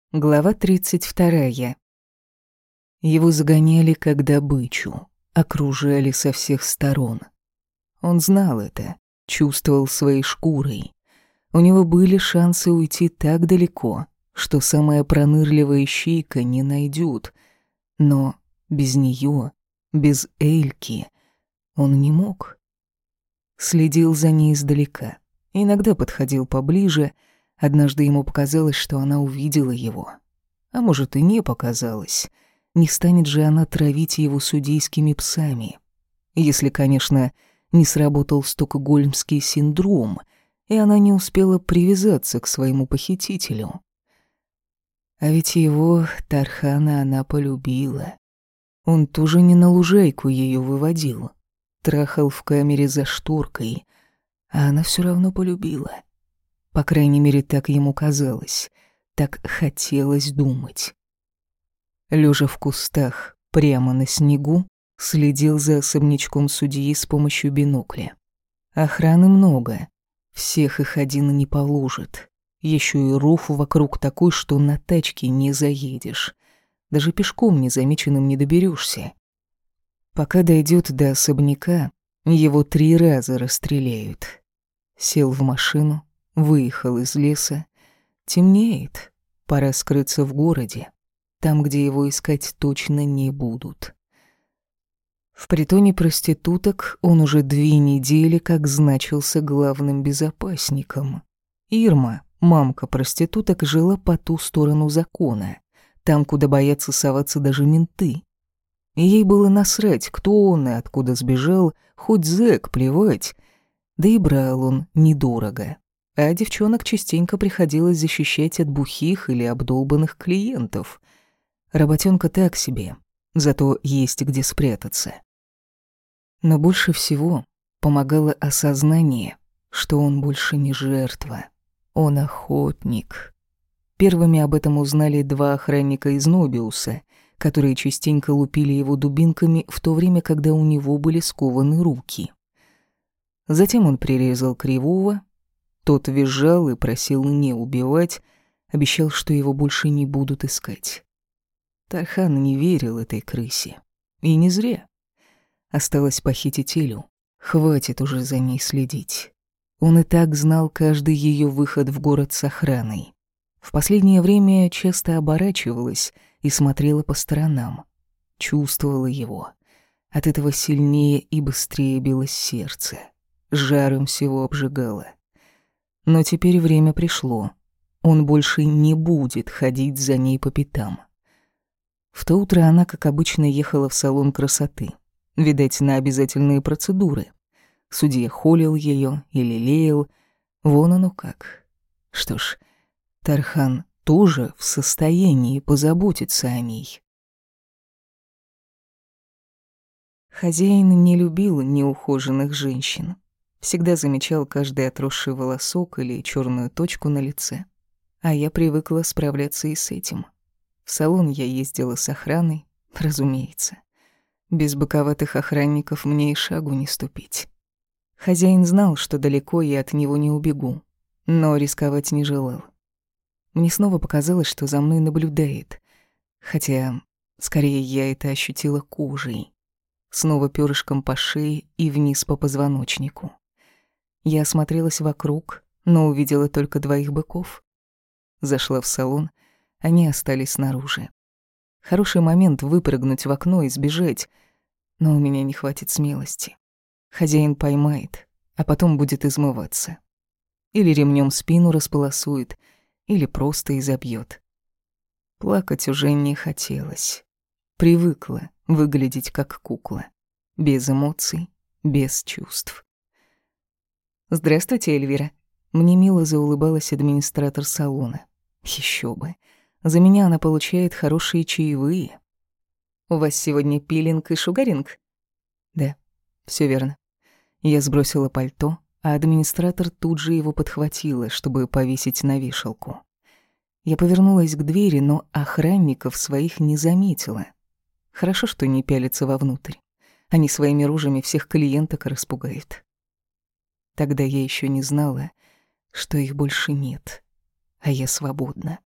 Глава 32. Его загоняли как добычу, окружали со всех сторон. Он знал это, чувствовал своей шкурой. У него были шансы уйти так далеко, что самая пронырливая ищейка не найдет. Но без нее, без Эльки, он не мог. Следил за ней издалека, иногда подходил поближе. Однажды ему показалось, что она увидела его. А может, и не показалось. Не станет же она травить его судейскими псами. Если, конечно, не сработал стокгольмский синдром, и она не успела привязаться к своему похитителю. А ведь его, Тархана, она полюбила. Он тоже не на лужайку ее выводил. Трахал в камере за шторкой, а она все равно полюбила. По крайней мере, так ему казалось, так хотелось думать. Лежа в кустах, прямо на снегу, следил за особнячком судьи с помощью бинокля. Охраны много, всех их один не положит. Еще и ров вокруг такой, что на тачке не заедешь. Даже пешком незамеченным не доберешься. Пока дойдет до особняка, его 3 раза расстреляют. Сел в машину, выехал из леса. Темнеет, пора скрыться в городе, там, где его искать точно не будут. В притоне проституток он уже 2 недели как значился главным безопасником. Ирма, мамка проституток, жила по ту сторону закона, там, куда боятся соваться даже менты. И ей было насрать, кто он и откуда сбежал, хоть зэк, плевать. Да и брал он недорого. А девчонок частенько приходилось защищать от бухих или обдолбанных клиентов. Работёнка так себе, зато есть где спрятаться. Но больше всего помогало осознание, что он больше не жертва, он охотник. Первыми об этом узнали 2 охранника из Нобиуса, которые частенько лупили его дубинками в то время, когда у него были скованы руки. Затем он прирезал Кривого. Тот визжал и просил не убивать, обещал, что его больше не будут искать. Тархан не верил этой крысе. И не зря. Осталось похитить Элю. Хватит уже за ней следить. Он и так знал каждый ее выход в город с охраной. В последнее время часто оборачивалась и смотрела по сторонам. Чувствовала его. От этого сильнее и быстрее билось сердце. Жаром всего обжигало. Но теперь время пришло. Он больше не будет ходить за ней по пятам. В то утро она, как обычно, ехала в салон красоты. Видать, на обязательные процедуры. Судья холил ее и лелеял. Вон оно как. Что ж, Тархан тоже в состоянии позаботиться о ней. Хозяин не любил неухоженных женщин. Всегда замечал каждый отросший волосок или черную точку на лице. А я привыкла справляться и с этим. В салон я ездила с охраной, разумеется. Без боковатых охранников мне и шагу не ступить. Хозяин знал, что далеко я от него не убегу, но рисковать не желал. Мне снова показалось, что за мной наблюдает, хотя, скорее, я это ощутила кожей. Снова пёрышком по шее и вниз по позвоночнику. Я осмотрелась вокруг, но увидела только 2 быков. Зашла в салон, они остались снаружи. Хороший момент выпрыгнуть в окно и сбежать, но у меня не хватит смелости. Хозяин поймает, а потом будет измываться. Или ремнем спину располосует, или просто изобьет. Плакать уже не хотелось. Привыкла выглядеть как кукла. Без эмоций, без чувств. «Здравствуйте, Эльвира». Мне мило заулыбалась администратор салона. Еще бы. За меня она получает хорошие чаевые. «У вас сегодня пилинг и шугаринг?» «Да, все верно». Я сбросила пальто, а администратор тут же его подхватила, чтобы повесить на вешалку. Я повернулась к двери, но охранников своих не заметила. Хорошо, что не пялятся вовнутрь. Они своими рожами всех клиенток распугают. Тогда я еще не знала, что их больше нет, а я свободна.